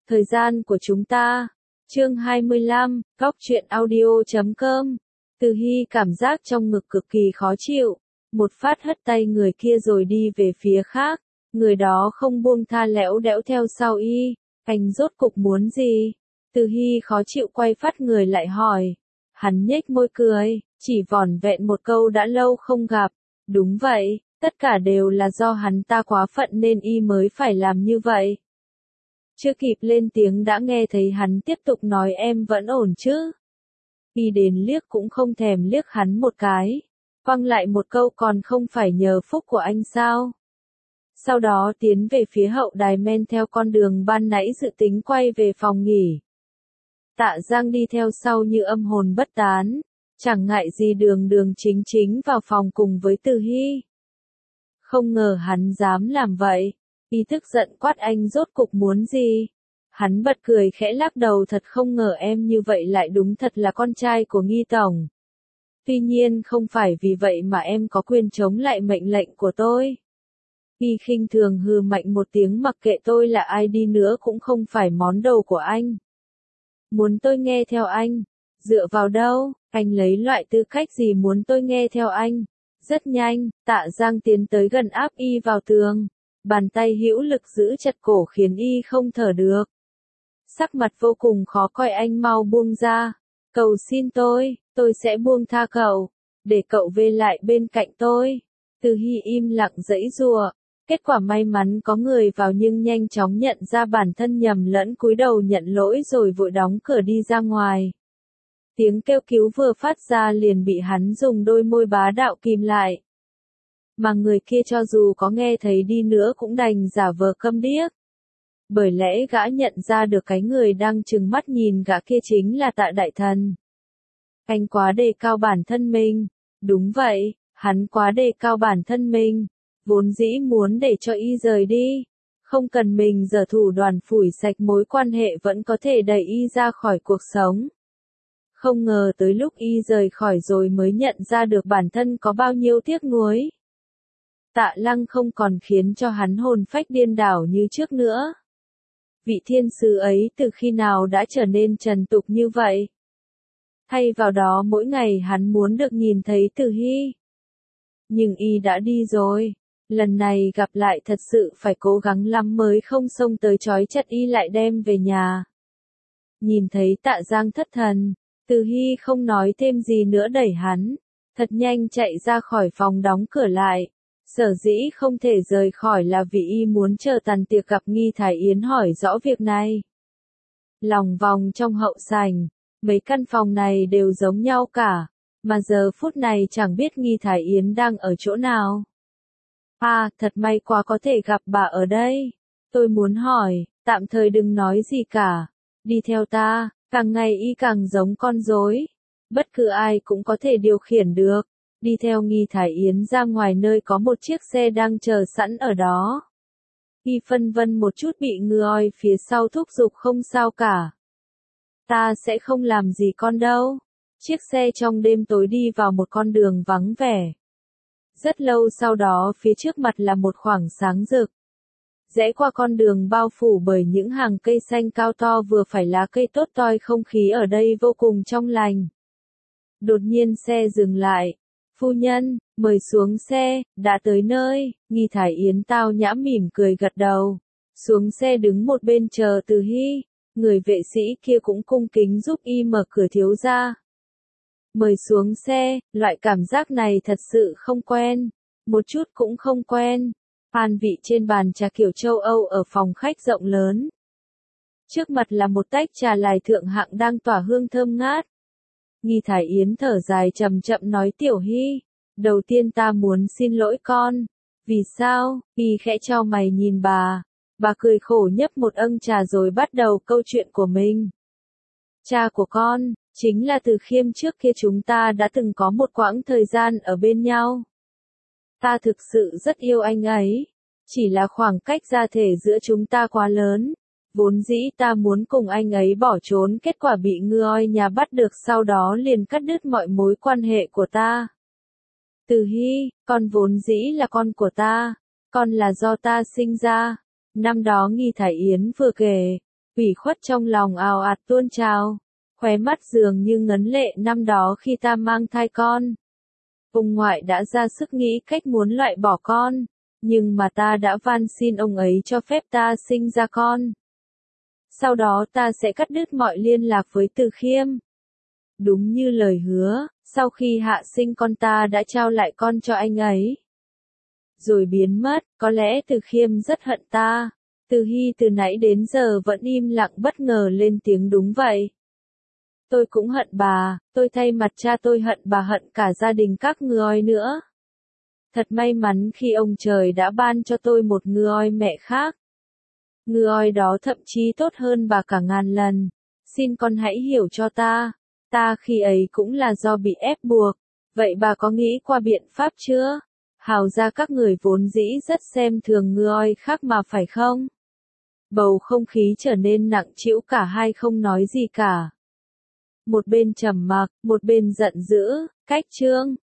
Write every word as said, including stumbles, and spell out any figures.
Thời gian của chúng ta. Chương hai mươi lăm, Cóc truyện audio chấm com. Từ Hy cảm giác trong ngực cực kỳ khó chịu, một phát hất tay người kia rồi đi về phía khác, người đó không buông tha lẽo đẽo theo sau y, anh rốt cục muốn gì? Từ Hy khó chịu quay phát người lại hỏi, hắn nhếch môi cười, chỉ vỏn vẹn một câu đã lâu không gặp, đúng vậy, tất cả đều là do hắn ta quá phận nên y mới phải làm như vậy. Chưa kịp lên tiếng đã nghe thấy hắn tiếp tục nói em vẫn ổn chứ. Y đến liếc cũng không thèm liếc hắn một cái, văng lại một câu còn không phải nhờ phúc của anh sao. Sau đó tiến về phía hậu đài men theo con đường ban nãy dự tính quay về phòng nghỉ. Tạ Giang đi theo sau như âm hồn bất tán, chẳng ngại gì đường đường chính chính vào phòng cùng với Từ Hy. Không ngờ hắn dám làm vậy. Y tức giận quát anh rốt cục muốn gì? Hắn bật cười khẽ lắc đầu, thật không ngờ em như vậy lại đúng thật là con trai của Nghi Tổng. Tuy nhiên không phải vì vậy mà em có quyền chống lại mệnh lệnh của tôi. Y khinh thường hừ mạnh một tiếng, mặc kệ tôi là ai đi nữa cũng không phải món đồ của anh. Muốn tôi nghe theo anh? Dựa vào đâu? Anh lấy loại tư cách gì muốn tôi nghe theo anh? Rất nhanh, Tạ Giang tiến tới gần áp y vào tường. Bàn tay hữu lực giữ chặt cổ khiến y không thở được. Sắc mặt vô cùng khó coi, anh mau buông ra. Cầu xin tôi, tôi sẽ buông tha cậu, để cậu về lại bên cạnh tôi. Từ Hy im lặng giãy giụa. Kết quả may mắn có người vào nhưng nhanh chóng nhận ra bản thân nhầm lẫn, cúi đầu nhận lỗi rồi vội đóng cửa đi ra ngoài. Tiếng kêu cứu vừa phát ra liền bị hắn dùng đôi môi bá đạo kìm lại. Mà người kia cho dù có nghe thấy đi nữa cũng đành giả vờ câm điếc. Bởi lẽ gã nhận ra được cái người đang trừng mắt nhìn gã kia chính là Tạ Đại Thần. Anh quá đề cao bản thân mình. Đúng vậy, hắn quá đề cao bản thân mình. Vốn dĩ muốn để cho y rời đi. Không cần mình giở thủ đoạn phủi sạch mối quan hệ vẫn có thể đẩy y ra khỏi cuộc sống. Không ngờ tới lúc y rời khỏi rồi mới nhận ra được bản thân có bao nhiêu tiếc nuối. Tạ Lăng không còn khiến cho hắn hồn phách điên đảo như trước nữa. Vị thiên sứ ấy từ khi nào đã trở nên trần tục như vậy? Thay vào đó mỗi ngày hắn muốn được nhìn thấy Từ Hy. Nhưng y đã đi rồi. Lần này gặp lại thật sự phải cố gắng lắm mới không xông tới trói chặt y lại đem về nhà. Nhìn thấy Tạ Giang thất thần, Từ Hy không nói thêm gì nữa đẩy hắn, thật nhanh chạy ra khỏi phòng đóng cửa lại. Sở dĩ không thể rời khỏi là vì y muốn chờ tàn tiệc gặp Nghi Thái Yến hỏi rõ việc này. Lòng vòng trong hậu sảnh, mấy căn phòng này đều giống nhau cả, mà giờ phút này chẳng biết Nghi Thái Yến đang ở chỗ nào. À, thật may quá có thể gặp bà ở đây. Tôi muốn hỏi, tạm thời đừng nói gì cả. Đi theo ta, càng ngày y càng giống con rối. Bất cứ ai cũng có thể điều khiển được. Đi theo Nghi Thái Yến ra ngoài nơi có một chiếc xe đang chờ sẵn ở đó. Y phân vân một chút bị người phía sau thúc giục không sao cả. Ta sẽ không làm gì con đâu. Chiếc xe trong đêm tối đi vào một con đường vắng vẻ. Rất lâu sau đó phía trước mặt là một khoảng sáng rực. Rẽ qua con đường bao phủ bởi những hàng cây xanh cao to vừa phải lá cây tốt toi, không khí ở đây vô cùng trong lành. Đột nhiên xe dừng lại. Phu nhân, mời xuống xe, đã tới nơi. Nghi Thái Yến tao nhã mỉm cười gật đầu. Xuống xe đứng một bên chờ Từ Hy. Người vệ sĩ kia cũng cung kính giúp y mở cửa thiếu gia. Mời xuống xe, loại cảm giác này thật sự không quen. Một chút cũng không quen. An vị trên bàn trà kiểu châu Âu ở phòng khách rộng lớn. Trước mặt là một tách trà lài thượng hạng đang tỏa hương thơm ngát. Nghi Thái Yến thở dài chậm chậm nói, Tiểu Hy, đầu tiên ta muốn xin lỗi con. Vì sao? Y khẽ chau mày nhìn bà. Bà cười khổ nhấp một âng trà rồi bắt đầu câu chuyện của mình. Cha của con, chính là Từ Khiêm, trước kia chúng ta đã từng có một quãng thời gian ở bên nhau. Ta thực sự rất yêu anh ấy. Chỉ là khoảng cách gia thể giữa chúng ta quá lớn. Vốn dĩ ta muốn cùng anh ấy bỏ trốn, kết quả bị người nhà bắt được, sau đó liền cắt đứt mọi mối quan hệ của ta. Từ Hy, con vốn dĩ là con của ta. Con là do ta sinh ra. Năm đó Nghi Thái Yến vừa kể. Ủy khuất trong lòng ào ạt tuôn trào, khóe mắt dường như ngấn lệ năm đó khi ta mang thai con. Ông ngoại đã ra sức nghĩ cách muốn loại bỏ con, nhưng mà ta đã van xin ông ấy cho phép ta sinh ra con. Sau đó ta sẽ cắt đứt mọi liên lạc với Từ Khiêm. Đúng như lời hứa, sau khi hạ sinh con ta đã trao lại con cho anh ấy. Rồi biến mất, có lẽ Từ Khiêm rất hận ta. Từ Hy từ nãy đến giờ vẫn im lặng bất ngờ lên tiếng đúng vậy. Tôi cũng hận bà, tôi thay mặt cha tôi hận bà hận cả gia đình các ngươi nữa. Thật may mắn khi ông trời đã ban cho tôi một ngươi mẹ khác. Ngươi đó thậm chí tốt hơn bà cả ngàn lần. Xin con hãy hiểu cho ta. Ta khi ấy cũng là do bị ép buộc. Vậy bà có nghĩ qua biện pháp chưa? Hào ra các người vốn dĩ rất xem thường ngươi khác mà phải không? Bầu không khí trở nên nặng trĩu, cả hai không nói gì cả. Một bên trầm mặc, một bên giận dữ, cách Trương.